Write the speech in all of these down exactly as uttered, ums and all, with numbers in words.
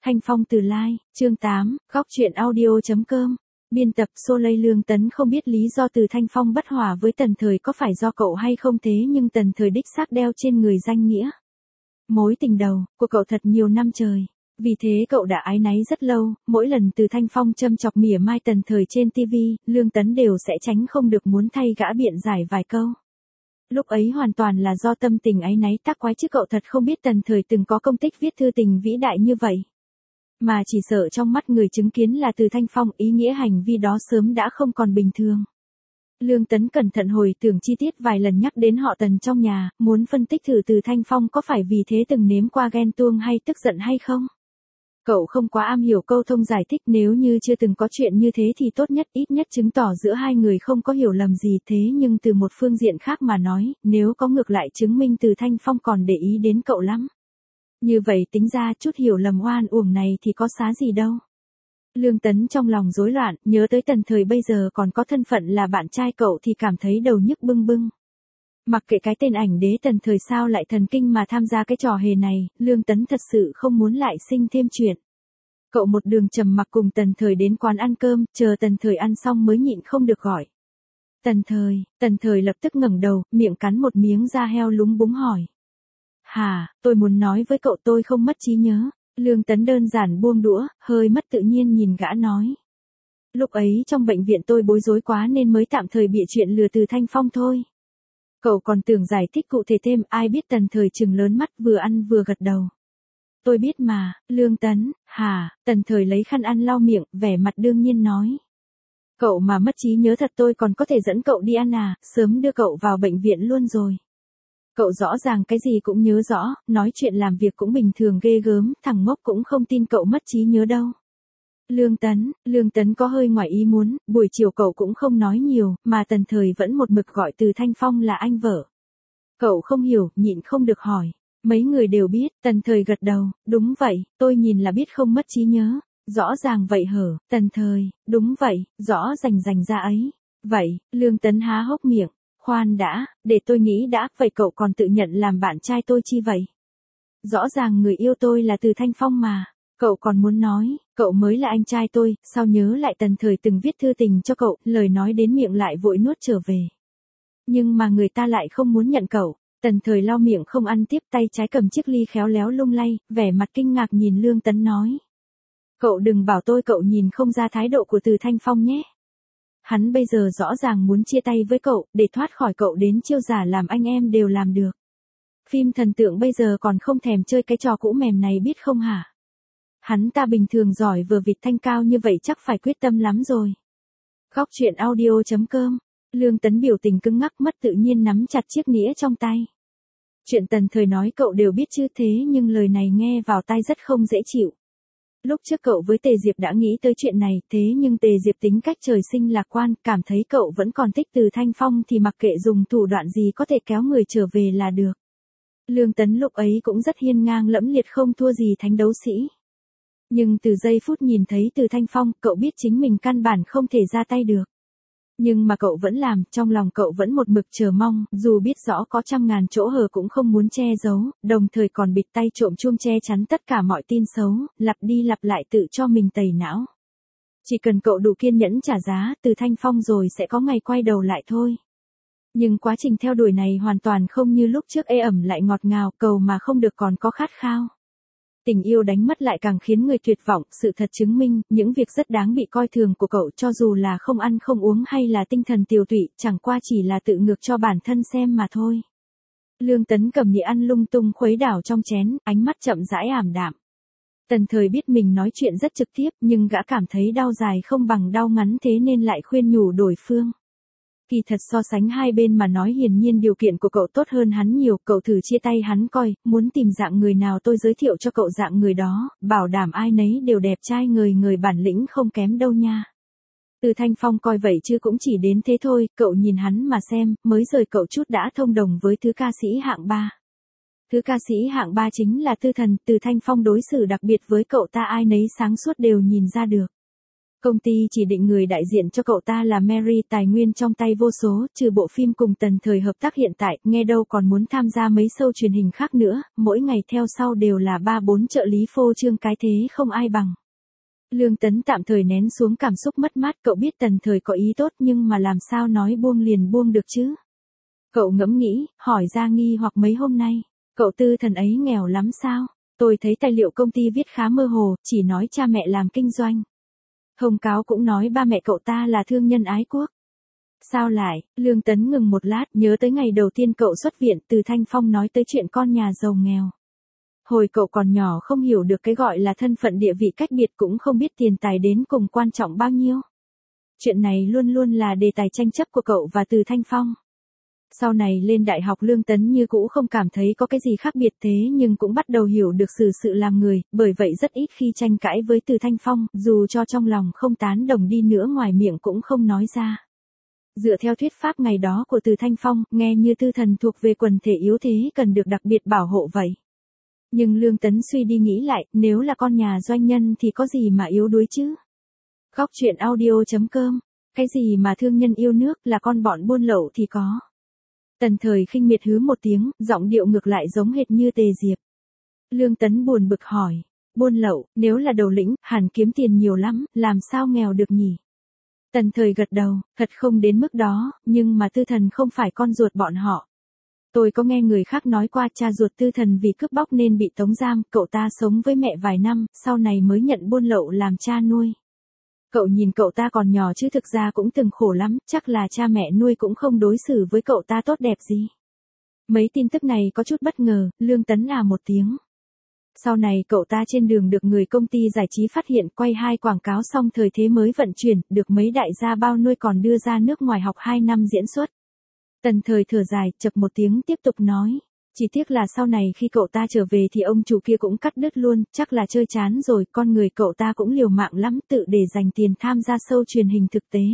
Thanh Phong từ Lai, chương tám, góc truyện audio.com. Biên tập Soleil. Lương Tấn không biết lý do Từ Thanh Phong bất hòa với Tần Thời có phải do cậu hay không, thế nhưng Tần Thời đích xác đeo trên người danh nghĩa mối tình đầu của cậu thật nhiều năm trời. Vì thế cậu đã áy náy rất lâu, mỗi lần Từ Thanh Phong châm chọc mỉa mai Tần Thời trên ti vi, Lương Tấn đều sẽ tránh không được muốn thay gã biện giải vài câu. Lúc ấy hoàn toàn là do tâm tình áy náy tác quái chứ cậu thật không biết Tần Thời từng có công tích viết thư tình vĩ đại như vậy. Mà chỉ sợ trong mắt người chứng kiến là Từ Thanh Phong, ý nghĩa hành vi đó sớm đã không còn bình thường. Lương Tấn cẩn thận hồi tưởng chi tiết vài lần nhắc đến họ Tần trong nhà, muốn phân tích thử Từ Thanh Phong có phải vì thế từng nếm qua ghen tuông hay tức giận hay không. Cậu không quá am hiểu câu thông giải thích, nếu như chưa từng có chuyện như thế thì tốt nhất ít nhất chứng tỏ giữa hai người không có hiểu lầm gì, thế nhưng từ một phương diện khác mà nói, nếu có ngược lại chứng minh Từ Thanh Phong còn để ý đến cậu lắm. Như vậy tính ra chút hiểu lầm oan uổng này thì có xá gì đâu. Lương Tấn trong lòng rối loạn, nhớ tới Tần Thời bây giờ còn có thân phận là bạn trai cậu thì cảm thấy đầu nhức bưng bưng. Mặc kệ cái tên ảnh đế Tần Thời sao lại thần kinh mà tham gia cái trò hề này, Lương Tấn thật sự không muốn lại sinh thêm chuyện. Cậu một đường trầm mặc cùng Tần Thời đến quán ăn cơm, chờ Tần Thời ăn xong mới nhịn không được gọi. Tần Thời, Tần Thời lập tức ngẩng đầu, miệng cắn một miếng da heo lúng búng hỏi. Hà, tôi muốn nói với cậu tôi không mất trí nhớ. Lương Tấn đơn giản buông đũa, hơi mất tự nhiên nhìn gã nói. Lúc ấy trong bệnh viện tôi bối rối quá nên mới tạm thời bịa chuyện lừa Từ Thanh Phong thôi. Cậu còn tưởng giải thích cụ thể thêm, ai biết Tần Thời trừng lớn mắt vừa ăn vừa gật đầu. Tôi biết mà, Lương Tấn, hà, Tần Thời lấy khăn ăn lau miệng, vẻ mặt đương nhiên nói. Cậu mà mất trí nhớ thật tôi còn có thể dẫn cậu đi ăn à, sớm đưa cậu vào bệnh viện luôn rồi. Cậu rõ ràng cái gì cũng nhớ rõ, nói chuyện làm việc cũng bình thường ghê gớm, thằng ngốc cũng không tin cậu mất trí nhớ đâu. Lương Tấn, Lương Tấn có hơi ngoài ý muốn, buổi chiều cậu cũng không nói nhiều, mà Tần Thời vẫn một mực gọi Từ Thanh Phong là anh vợ. Cậu không hiểu, nhịn không được hỏi. Mấy người đều biết, Tần Thời gật đầu, đúng vậy, tôi nhìn là biết không mất trí nhớ. Rõ ràng vậy hở, Tần Thời, đúng vậy, rõ rành rành ra ấy. Vậy, Lương Tấn há hốc miệng. Khoan đã, để tôi nghĩ đã, vậy cậu còn tự nhận làm bạn trai tôi chi vậy? Rõ ràng người yêu tôi là Từ Thanh Phong mà. Cậu còn muốn nói, cậu mới là anh trai tôi, sao nhớ lại Tần Thời từng viết thư tình cho cậu, lời nói đến miệng lại vội nuốt trở về. Nhưng mà người ta lại không muốn nhận cậu. Tần Thời lau miệng không ăn tiếp, tay trái cầm chiếc ly khéo léo lung lay, vẻ mặt kinh ngạc nhìn Lương Tấn nói. Cậu đừng bảo tôi cậu nhìn không ra thái độ của Từ Thanh Phong nhé. Hắn bây giờ rõ ràng muốn chia tay với cậu, để thoát khỏi cậu đến chiêu giả làm anh em đều làm được. Phim thần tượng bây giờ còn không thèm chơi cái trò cũ mềm này biết không hả? Hắn ta bình thường giỏi vừa vịt thanh cao như vậy chắc phải quyết tâm lắm rồi. Góc truyện audio.com. Lương Tấn biểu tình cứng ngắc, mất tự nhiên nắm chặt chiếc nĩa trong tay. Chuyện Tần Thời nói cậu đều biết chứ, thế nhưng lời này nghe vào tai rất không dễ chịu. Lúc trước cậu với Tề Diệp đã nghĩ tới chuyện này, thế nhưng Tề Diệp tính cách trời sinh lạc quan, cảm thấy cậu vẫn còn thích Từ Thanh Phong thì mặc kệ dùng thủ đoạn gì có thể kéo người trở về là được. Lương Tấn lúc ấy cũng rất hiên ngang lẫm liệt, không thua gì thánh đấu sĩ. Nhưng từ giây phút nhìn thấy Từ Thanh Phong, cậu biết chính mình căn bản không thể ra tay được. Nhưng mà cậu vẫn làm, trong lòng cậu vẫn một mực chờ mong, dù biết rõ có trăm ngàn chỗ hở cũng không muốn che giấu, đồng thời còn bịt tay trộm chuông che chắn tất cả mọi tin xấu, lặp đi lặp lại tự cho mình tẩy não. Chỉ cần cậu đủ kiên nhẫn trả giá, Từ Thanh Phong rồi sẽ có ngày quay đầu lại thôi. Nhưng quá trình theo đuổi này hoàn toàn không như lúc trước, ê ẩm lại ngọt ngào, cầu mà không được còn có khát khao. Tình yêu đánh mất lại càng khiến người tuyệt vọng, sự thật chứng minh, những việc rất đáng bị coi thường của cậu cho dù là không ăn không uống hay là tinh thần tiều tụy, chẳng qua chỉ là tự ngược cho bản thân xem mà thôi. Lương Tấn cầm đĩa ăn lung tung khuấy đảo trong chén, ánh mắt chậm rãi ảm đạm. Tần Thời biết mình nói chuyện rất trực tiếp, nhưng gã cảm thấy đau dài không bằng đau ngắn, thế nên lại khuyên nhủ đối phương. Kỳ thật so sánh hai bên mà nói, hiển nhiên điều kiện của cậu tốt hơn hắn nhiều, cậu thử chia tay hắn coi, muốn tìm dạng người nào tôi giới thiệu cho cậu dạng người đó, bảo đảm ai nấy đều đẹp trai người người bản lĩnh không kém đâu nha. Từ Thanh Phong coi vậy chứ cũng chỉ đến thế thôi, cậu nhìn hắn mà xem, mới rời cậu chút đã thông đồng với thứ ca sĩ hạng ba. Thứ ca sĩ hạng ba chính là Tư Thần, Từ Thanh Phong đối xử đặc biệt với cậu ta ai nấy sáng suốt đều nhìn ra được. Công ty chỉ định người đại diện cho cậu ta là Mary, tài nguyên trong tay vô số, trừ bộ phim cùng Tần Thời hợp tác hiện tại, nghe đâu còn muốn tham gia mấy show truyền hình khác nữa, mỗi ngày theo sau đều là ba bốn trợ lý phô trương cái thế không ai bằng. Lương Tấn tạm thời nén xuống cảm xúc mất mát, cậu biết Tần Thời có ý tốt nhưng mà làm sao nói buông liền buông được chứ. Cậu ngẫm nghĩ, hỏi ra nghi hoặc mấy hôm nay, cậu Tư Thần ấy nghèo lắm sao? Tôi thấy tài liệu công ty viết khá mơ hồ, chỉ nói cha mẹ làm kinh doanh. Thông cáo cũng nói ba mẹ cậu ta là thương nhân ái quốc. Sao lại? Lương Tấn ngừng một lát, nhớ tới ngày đầu tiên cậu xuất viện, Từ Thanh Phong nói tới chuyện con nhà giàu nghèo. Hồi cậu còn nhỏ không hiểu được cái gọi là thân phận địa vị cách biệt, cũng không biết tiền tài đến cùng quan trọng bao nhiêu. Chuyện này luôn luôn là đề tài tranh chấp của cậu và Từ Thanh Phong. Sau này lên đại học Lương Tấn như cũ không cảm thấy có cái gì khác biệt, thế nhưng cũng bắt đầu hiểu được xử sự làm người, bởi vậy rất ít khi tranh cãi với Từ Thanh Phong, dù cho trong lòng không tán đồng đi nữa ngoài miệng cũng không nói ra. Dựa theo thuyết pháp ngày đó của Từ Thanh Phong, nghe như Tư Thần thuộc về quần thể yếu thế cần được đặc biệt bảo hộ vậy. Nhưng Lương Tấn suy đi nghĩ lại, nếu là con nhà doanh nhân thì có gì mà yếu đuối chứ? Góc truyện audio chấm com, cái gì mà thương nhân yêu nước, là con bọn buôn lậu thì có. Tần Thời khinh miệt hứ một tiếng, giọng điệu ngược lại giống hệt như Tề Diệp. Lương Tấn buồn bực hỏi, buôn lậu, nếu là đầu lĩnh, hẳn kiếm tiền nhiều lắm, làm sao nghèo được nhỉ? Tần Thời gật đầu, thật không đến mức đó, nhưng mà Tư Thần không phải con ruột bọn họ. Tôi có nghe người khác nói qua cha ruột Tư Thần vì cướp bóc nên bị tống giam, cậu ta sống với mẹ vài năm, sau này mới nhận buôn lậu làm cha nuôi. Cậu nhìn cậu ta còn nhỏ chứ thực ra cũng từng khổ lắm, chắc là cha mẹ nuôi cũng không đối xử với cậu ta tốt đẹp gì. Mấy tin tức này có chút bất ngờ, Lương Tấn à một tiếng. Sau này cậu ta trên đường được người công ty giải trí phát hiện, quay hai quảng cáo xong thời thế mới vận chuyển, được mấy đại gia bao nuôi còn đưa ra nước ngoài học hai năm diễn xuất. Tần Thời thở dài, chập một tiếng tiếp tục nói. Chỉ tiếc là sau này khi cậu ta trở về thì ông chủ kia cũng cắt đứt luôn, chắc là chơi chán rồi, con người cậu ta cũng liều mạng lắm tự để dành tiền tham gia show truyền hình thực tế.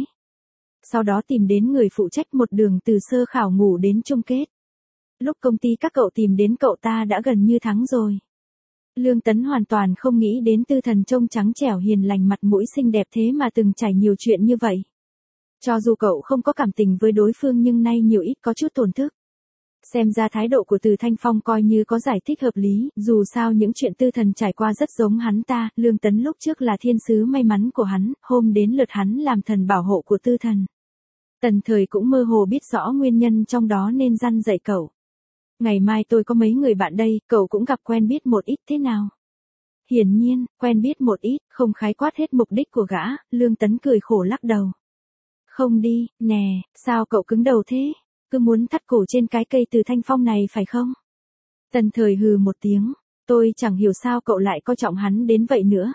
Sau đó tìm đến người phụ trách một đường từ sơ khảo ngủ đến chung kết. Lúc công ty các cậu tìm đến cậu ta đã gần như thắng rồi. Lương Tấn hoàn toàn không nghĩ đến Tư Thần trông trắng trẻo hiền lành mặt mũi xinh đẹp thế mà từng trải nhiều chuyện như vậy. Cho dù cậu không có cảm tình với đối phương nhưng nay nhiều ít có chút tổn thức. Xem ra thái độ của Từ Thanh Phong coi như có giải thích hợp lý, dù sao những chuyện Tư Thần trải qua rất giống hắn ta, Lương Tấn lúc trước là thiên sứ may mắn của hắn, hôm đến lượt hắn làm thần bảo hộ của Tư Thần. Tần Thời cũng mơ hồ biết rõ nguyên nhân trong đó nên răn dạy cậu. Ngày mai tôi có mấy người bạn đây, cậu cũng gặp quen biết một ít thế nào? Hiển nhiên, quen biết một ít, không khái quát hết mục đích của gã, Lương Tấn cười khổ lắc đầu. Không đi, nè, sao cậu cứng đầu thế? Cứ muốn thắt cổ trên cái cây Từ Thanh Phong này phải không? Tần Thời hừ một tiếng, tôi chẳng hiểu sao cậu lại coi trọng hắn đến vậy nữa.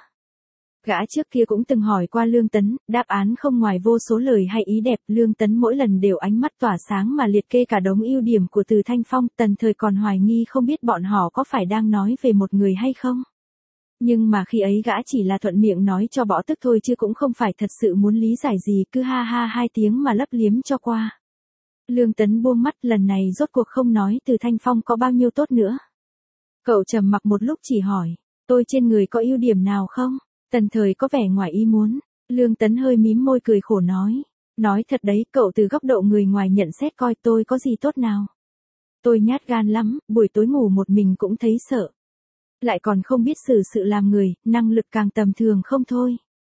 Gã trước kia cũng từng hỏi qua Lương Tấn, đáp án không ngoài vô số lời hay ý đẹp, Lương Tấn mỗi lần đều ánh mắt tỏa sáng mà liệt kê cả đống ưu điểm của Từ Thanh Phong, Tần Thời còn hoài nghi không biết bọn họ có phải đang nói về một người hay không. Nhưng mà khi ấy gã chỉ là thuận miệng nói cho bỏ tức thôi chứ cũng không phải thật sự muốn lý giải gì, cứ ha ha hai tiếng mà lấp liếm cho qua. Lương Tấn buông mắt, lần này rốt cuộc không nói Từ Thanh Phong có bao nhiêu tốt nữa. Cậu trầm mặc một lúc chỉ hỏi, tôi trên người có ưu điểm nào không? Tần Thời có vẻ ngoài ý muốn. Lương Tấn hơi mím môi cười khổ nói. Nói thật đấy, cậu từ góc độ người ngoài nhận xét coi tôi có gì tốt nào. Tôi nhát gan lắm, buổi tối ngủ một mình cũng thấy sợ. Lại còn không biết xử sự làm người, năng lực càng tầm thường không thôi.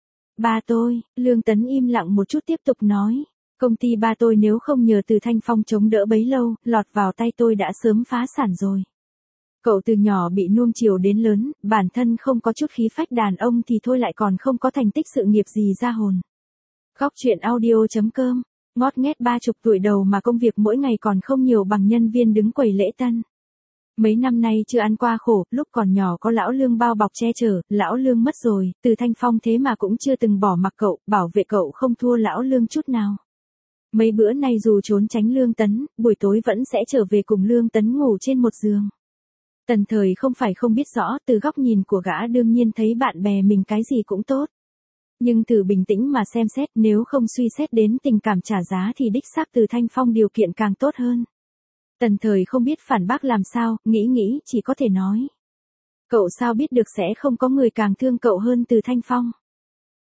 Ba tôi, Lương Tấn im lặng một chút tiếp tục nói. Công ty ba tôi nếu không nhờ Từ Thanh Phong chống đỡ bấy lâu, lọt vào tay tôi đã sớm phá sản rồi. Cậu từ nhỏ bị nuông chiều đến lớn, bản thân không có chút khí phách đàn ông thì thôi lại còn không có thành tích sự nghiệp gì ra hồn. Góc truyện audio chấm com, ngót nghét ba chục tuổi đầu mà công việc mỗi ngày còn không nhiều bằng nhân viên đứng quầy lễ tân. Mấy năm nay chưa ăn qua khổ, lúc còn nhỏ có lão Lương bao bọc che chở, lão Lương mất rồi, Từ Thanh Phong thế mà cũng chưa từng bỏ mặc cậu, bảo vệ cậu không thua lão Lương chút nào. Mấy bữa nay dù trốn tránh Lương Tấn, buổi tối vẫn sẽ trở về cùng Lương Tấn ngủ trên một giường. Tần Thời không phải không biết rõ, từ góc nhìn của gã đương nhiên thấy bạn bè mình cái gì cũng tốt. Nhưng thử bình tĩnh mà xem xét, nếu không suy xét đến tình cảm trả giá thì đích xác Từ Thanh Phong điều kiện càng tốt hơn. Tần Thời không biết phản bác làm sao, nghĩ nghĩ chỉ có thể nói. Cậu sao biết được sẽ không có người càng thương cậu hơn Từ Thanh Phong.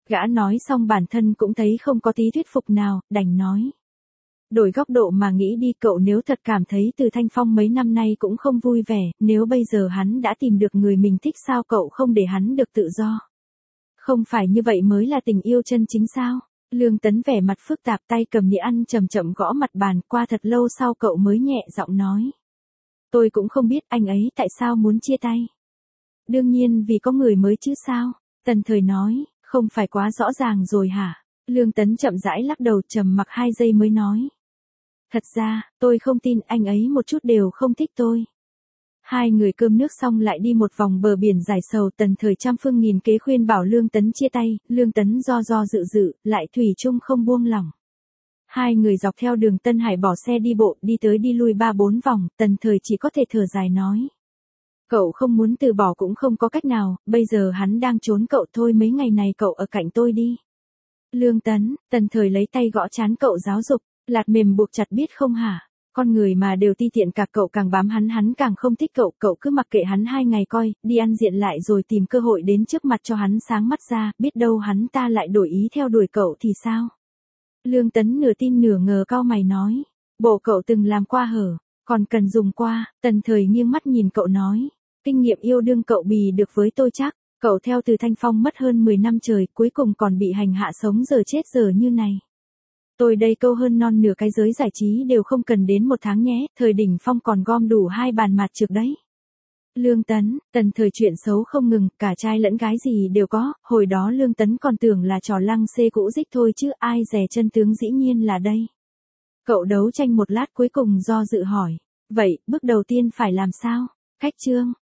Gã nói xong bản thân cũng thấy không có tí thuyết phục nào, đành nói. Đổi góc độ mà nghĩ đi, cậu nếu thật cảm thấy Từ Thanh Phong mấy năm nay cũng không vui vẻ, nếu bây giờ hắn đã tìm được người mình thích sao cậu không để hắn được tự do? Không phải như vậy mới là tình yêu chân chính sao? Lương Tấn vẻ mặt phức tạp, tay cầm nĩa ăn chậm chậm gõ mặt bàn, qua thật lâu sau cậu mới nhẹ giọng nói. Tôi cũng không biết anh ấy tại sao muốn chia tay. Đương nhiên vì có người mới chứ sao? Tần Thời nói, không phải quá rõ ràng rồi hả? Lương Tấn chậm rãi lắc đầu, trầm mặc hai giây mới nói. Thật ra, tôi không tin anh ấy một chút đều không thích tôi. Hai người cơm nước xong lại đi một vòng bờ biển dài sầu, Tần Thời trăm phương nghìn kế khuyên bảo Lương Tấn chia tay, Lương Tấn do do dự dự, lại thủy chung không buông lỏng. Hai người dọc theo đường Tân Hải bỏ xe đi bộ, đi tới đi lui ba bốn vòng, Tần Thời chỉ có thể thở dài nói. Cậu không muốn từ bỏ cũng không có cách nào, bây giờ hắn đang trốn cậu thôi, mấy ngày này cậu ở cạnh tôi đi. Lương Tấn, Tần Thời lấy tay gõ trán cậu giáo dục, lạt mềm buộc chặt biết không hả? Con người mà đều ti tiện, cả cậu càng bám hắn hắn càng không thích cậu, cậu cứ mặc kệ hắn hai ngày coi, đi ăn diện lại rồi tìm cơ hội đến trước mặt cho hắn sáng mắt ra, biết đâu hắn ta lại đổi ý theo đuổi cậu thì sao? Lương Tấn nửa tin nửa ngờ cau mày nói, bộ cậu từng làm qua hở, còn cần dùng qua. Tần Thời nghiêng mắt nhìn cậu nói, kinh nghiệm yêu đương cậu bì được với tôi chắc, cậu theo Từ Thanh Phong mất hơn mười năm trời, cuối cùng còn bị hành hạ sống giờ chết giờ như này. Tôi đây câu hơn non nửa cái giới giải trí đều không cần đến một tháng nhé, thời đỉnh phong còn gom đủ hai bàn mặt trược đấy. Lương Tấn, Tần Thời chuyện xấu không ngừng, cả trai lẫn gái gì đều có, hồi đó Lương Tấn còn tưởng là trò lăng xê cũ dích thôi chứ ai dè chân tướng dĩ nhiên là đây. Cậu đấu tranh một lát cuối cùng do dự hỏi, vậy, bước đầu tiên phải làm sao? Cách chương.